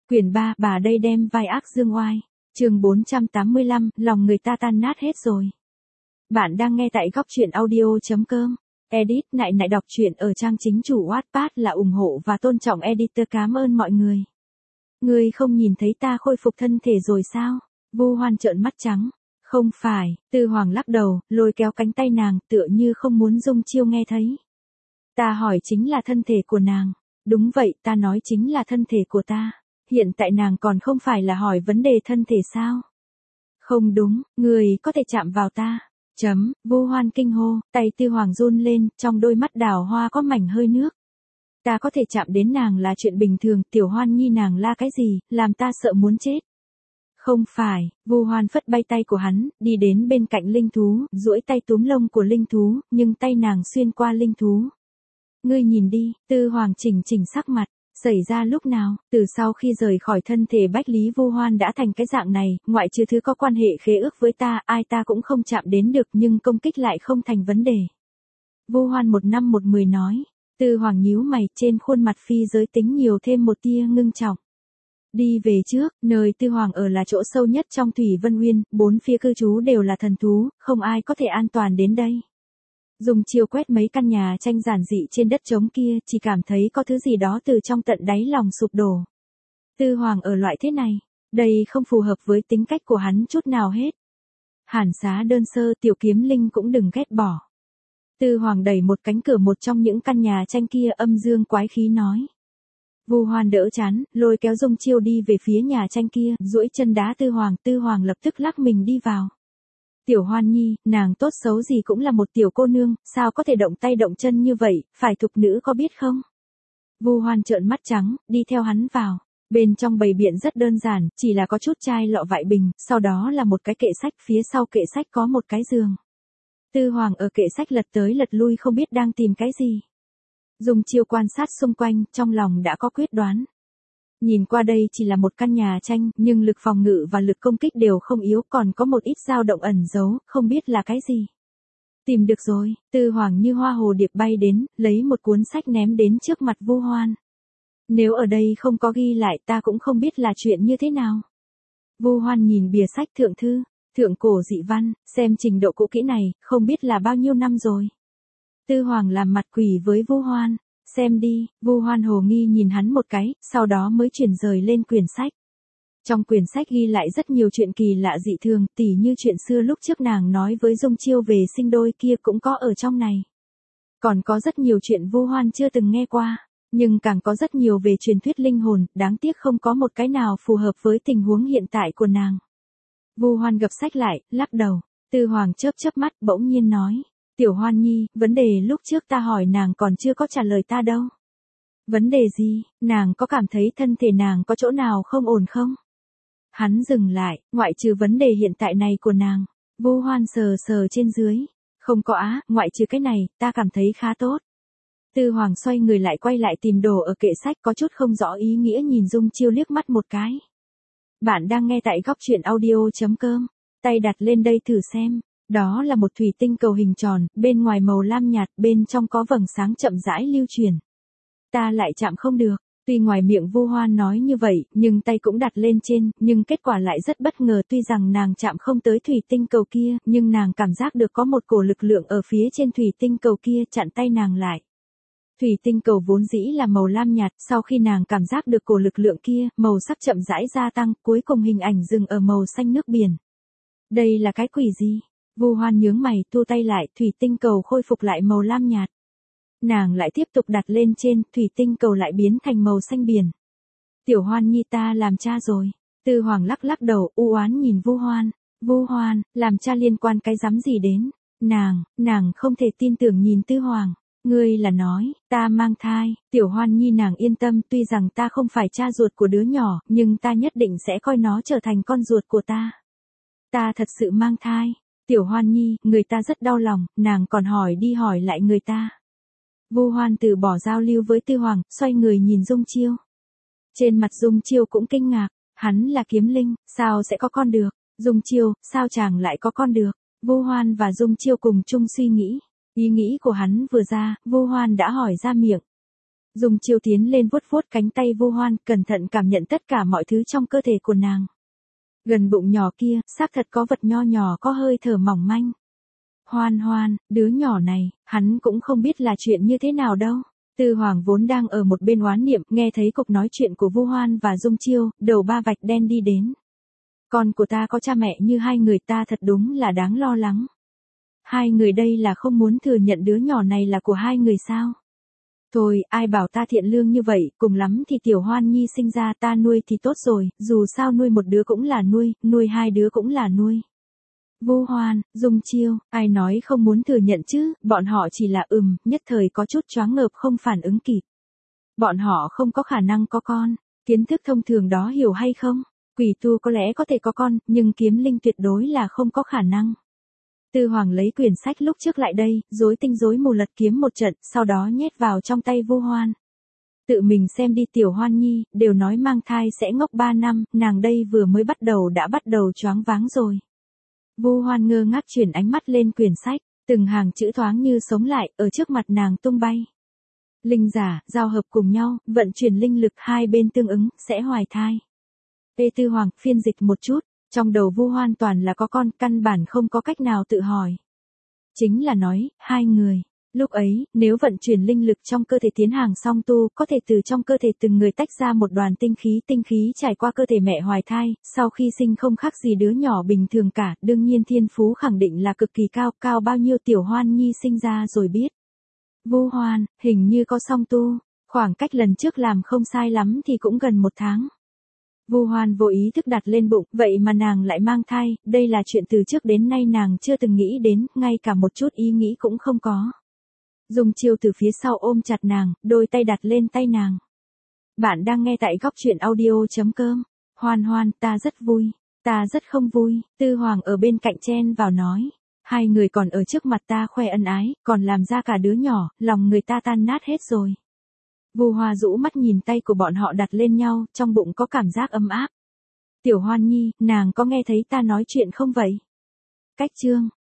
Quyển 3, bà đây đem vai ác dương oai. Chương 485, lòng người ta tan nát hết rồi. Bạn đang nghe tại góc truyện audio.com. Edit nại nại đọc truyện ở trang chính chủ Wattpad là ủng hộ và tôn trọng editor. Cảm ơn mọi người. Ngươi không nhìn thấy ta khôi phục thân thể rồi sao? Vu Hoan trợn mắt trắng. Không phải, Tư Hoàng lắc đầu, lôi kéo cánh tay nàng, tựa như không muốn Dung Chiêu nghe thấy. Ta hỏi chính là thân thể của nàng. Đúng vậy, ta nói chính là thân thể của ta. Hiện tại nàng còn không phải là hỏi vấn đề thân thể sao? Không đúng, người có thể chạm vào ta. Vu Hoan kinh hô, tay Tư Hoàng run lên, trong đôi mắt đào hoa có mảnh hơi nước. Ta có thể chạm đến nàng là chuyện bình thường, Tiểu Hoan nhi nàng la cái gì, làm ta sợ muốn chết. Không phải, Vu Hoan phất bay tay của hắn, đi đến bên cạnh linh thú, duỗi tay túm lông của linh thú, nhưng tay nàng xuyên qua linh thú. Ngươi nhìn đi, Tư Hoàng chỉnh sắc mặt. Xảy ra lúc nào, từ sau khi rời khỏi thân thể Bách Lý Vu Hoan đã thành cái dạng này, ngoại trừ thứ có quan hệ khế ước với ta, ai ta cũng không chạm đến được, nhưng công kích lại không thành vấn đề. Vu Hoan 1/10 nói. Tư Hoàng nhíu mày, trên khuôn mặt phi giới tính nhiều thêm một tia ngưng trọng. Đi về trước, nơi Tư Hoàng ở là chỗ sâu nhất trong Thủy Vân Uyên, bốn phía cư trú đều là thần thú, không ai có thể an toàn đến đây. Dùng chiêu quét mấy căn nhà tranh giản dị trên đất trống kia, chỉ cảm thấy có thứ gì đó từ trong tận đáy lòng sụp đổ. Tư Hoàng ở loại thế này, đây không phù hợp với tính cách của hắn chút nào hết. Hàn Xá đơn sơ, Tiểu Kiếm Linh cũng đừng ghét bỏ. Tư Hoàng đẩy một cánh cửa một trong những căn nhà tranh kia, âm dương quái khí nói. Vu Hoan đỡ chán, lôi kéo Dung Chiêu đi về phía nhà tranh kia, duỗi chân đá Tư Hoàng lập tức lắc mình đi vào. Tiểu Hoan nhi, nàng tốt xấu gì cũng là một tiểu cô nương, sao có thể động tay động chân như vậy, phải thục nữ có biết không? Vu Hoan trợn mắt trắng, đi theo hắn vào. Bên trong bày biện rất đơn giản, chỉ là có chút chai lọ vại bình, sau đó là một cái kệ sách, phía sau kệ sách có một cái giường. Tư Hoàng ở kệ sách lật tới lật lui không biết đang tìm cái gì. Dùng chiêu quan sát xung quanh, trong lòng đã có quyết đoán. Nhìn qua đây chỉ là một căn nhà tranh, nhưng lực phòng ngự và lực công kích đều không yếu, còn có một ít dao động ẩn giấu, không biết là cái gì. Tìm được rồi, Tư Hoàng như hoa hồ điệp bay đến, lấy một cuốn sách ném đến trước mặt Vu Hoan. Nếu ở đây không có ghi lại ta cũng không biết là chuyện như thế nào. Vu Hoan nhìn bìa sách thượng thư, thượng cổ dị văn, xem trình độ cũ kỹ này, không biết là bao nhiêu năm rồi. Tư Hoàng làm mặt quỷ với Vu Hoan. Xem đi, Vu Hoan hồ nghi nhìn hắn một cái, sau đó mới chuyển rời lên quyển sách. Trong quyển sách ghi lại rất nhiều chuyện kỳ lạ dị thường, tỉ như chuyện xưa lúc trước nàng nói với Dung Chiêu về sinh đôi kia cũng có ở trong này. Còn có rất nhiều chuyện Vu Hoan chưa từng nghe qua, nhưng càng có rất nhiều về truyền thuyết linh hồn, đáng tiếc không có một cái nào phù hợp với tình huống hiện tại của nàng. Vu Hoan gập sách lại, lắc đầu. Tư Hoàng chớp mắt, bỗng nhiên nói. Tiểu Hoan nhi, vấn đề lúc trước ta hỏi nàng còn chưa có trả lời ta đâu. Vấn đề gì, nàng có cảm thấy thân thể nàng có chỗ nào không ổn không? Hắn dừng lại, ngoại trừ vấn đề hiện tại này của nàng. Vu Hoan sờ trên dưới. Không có á, ngoại trừ cái này, ta cảm thấy khá tốt. Tư Hoàng xoay người lại quay lại tìm đồ ở kệ sách, có chút không rõ ý nghĩa nhìn Dung Chiêu liếc mắt một cái. Bạn đang nghe tại góc truyện audio.com. Tay đặt lên đây thử xem. Đó là một thủy tinh cầu hình tròn, bên ngoài màu lam nhạt, bên trong có vầng sáng chậm rãi lưu chuyển. Ta lại chạm không được, tuy ngoài miệng Vu Hoan nói như vậy, nhưng tay cũng đặt lên trên, nhưng kết quả lại rất bất ngờ, tuy rằng nàng chạm không tới thủy tinh cầu kia, nhưng nàng cảm giác được có một cổ lực lượng ở phía trên thủy tinh cầu kia chặn tay nàng lại. Thủy tinh cầu vốn dĩ là màu lam nhạt, sau khi nàng cảm giác được cổ lực lượng kia, màu sắc chậm rãi gia tăng, cuối cùng hình ảnh dừng ở màu xanh nước biển. Đây là cái quỷ gì? Vu Hoan nhướng mày, thu tay lại, thủy tinh cầu khôi phục lại màu lam nhạt. Nàng lại tiếp tục đặt lên trên, thủy tinh cầu lại biến thành màu xanh biển. Tiểu Hoan nhi, ta làm cha rồi. Tư Hoàng lắc đầu, u oán nhìn Vu Hoan. Vu Hoan, làm cha liên quan cái rắm gì đến? Nàng không thể tin tưởng nhìn Tư Hoàng. Ngươi là nói, ta mang thai. Tiểu Hoan nhi, nàng yên tâm, tuy rằng ta không phải cha ruột của đứa nhỏ, nhưng ta nhất định sẽ coi nó trở thành con ruột của ta. Ta thật sự mang thai. Tiểu Hoan nhi, người ta rất đau lòng, nàng còn hỏi đi hỏi lại người ta. Vu Hoan từ bỏ giao lưu với Tư Hoàng, xoay người nhìn Dung Chiêu. Trên mặt Dung Chiêu cũng kinh ngạc, hắn là kiếm linh, sao sẽ có con được? Dung Chiêu, sao chàng lại có con được? Vu Hoan và Dung Chiêu cùng chung suy nghĩ. Ý nghĩ của hắn vừa ra, Vu Hoan đã hỏi ra miệng. Dung Chiêu tiến lên vuốt vuốt cánh tay Vu Hoan, cẩn thận cảm nhận tất cả mọi thứ trong cơ thể của nàng. Gần bụng nhỏ kia, xác thật có vật nho nhỏ có hơi thở mỏng manh. Hoan Hoan, đứa nhỏ này, hắn cũng không biết là chuyện như thế nào đâu. Tư Hoàng vốn đang ở một bên oán niệm, nghe thấy cuộc nói chuyện của Vu Hoan và Dung Chiêu, đầu ba vạch đen đi đến. Con của ta có cha mẹ như hai người, ta thật đúng là đáng lo lắng. Hai người đây là không muốn thừa nhận đứa nhỏ này là của hai người sao? Thôi, ai bảo ta thiện lương như vậy, cùng lắm thì Tiểu Hoan Nhi sinh ra ta nuôi thì tốt rồi, dù sao nuôi một đứa cũng là nuôi hai đứa cũng là nuôi. Vu Hoan, Dung Chiêu, ai nói không muốn thừa nhận chứ, bọn họ chỉ là nhất thời có chút choáng ngợp không phản ứng kịp. Bọn họ không có khả năng có con, kiến thức thông thường đó hiểu hay không? Quỷ tu có lẽ có thể có con, nhưng kiếm linh tuyệt đối là không có khả năng. Tư Hoàng lấy quyển sách lúc trước lại đây, rối tinh rối mù lật kiếm một trận, sau đó nhét vào trong tay Vu Hoan. Tự mình xem đi Tiểu Hoan Nhi, đều nói mang thai sẽ ngốc 3 năm, nàng đây vừa mới bắt đầu đã bắt đầu choáng váng rồi. Vu Hoan ngơ ngác chuyển ánh mắt lên quyển sách, từng hàng chữ thoáng như sống lại, ở trước mặt nàng tung bay. Linh giả, giao hợp cùng nhau, vận chuyển linh lực hai bên tương ứng, sẽ hoài thai. Tư Hoàng, phiên dịch một chút, trong đầu Vu Hoan toàn là có con, căn bản không có cách nào tự hỏi. Chính là nói, hai người. Lúc ấy, nếu vận chuyển linh lực trong cơ thể tiến hàng song tu, có thể từ trong cơ thể từng người tách ra một đoàn tinh khí trải qua cơ thể mẹ hoài thai, sau khi sinh không khác gì đứa nhỏ bình thường cả, đương nhiên thiên phú khẳng định là cực kỳ cao, cao bao nhiêu Tiểu Hoan Nhi sinh ra rồi biết. Vu Hoan, hình như có song tu, khoảng cách lần trước làm không sai lắm thì cũng gần 1 tháng. Vu Hoan vô ý thức đặt lên bụng, vậy mà nàng lại mang thai, đây là chuyện từ trước đến nay nàng chưa từng nghĩ đến, ngay cả một chút ý nghĩ cũng không có. Dung Chiêu từ phía sau ôm chặt nàng, đôi tay đặt lên tay nàng. Bạn đang nghe tại góc truyện audio.com. Hoan Hoan, ta rất vui. Ta rất không vui. Tư Hoàng ở bên cạnh chen vào nói. Hai người còn ở trước mặt ta khoe ân ái, còn làm ra cả đứa nhỏ, lòng người ta tan nát hết rồi. Vu Hoa rũ mắt nhìn tay của bọn họ đặt lên nhau, trong bụng có cảm giác ấm áp. Tiểu Hoan Nhi, nàng có nghe thấy ta nói chuyện không vậy? Cách chương.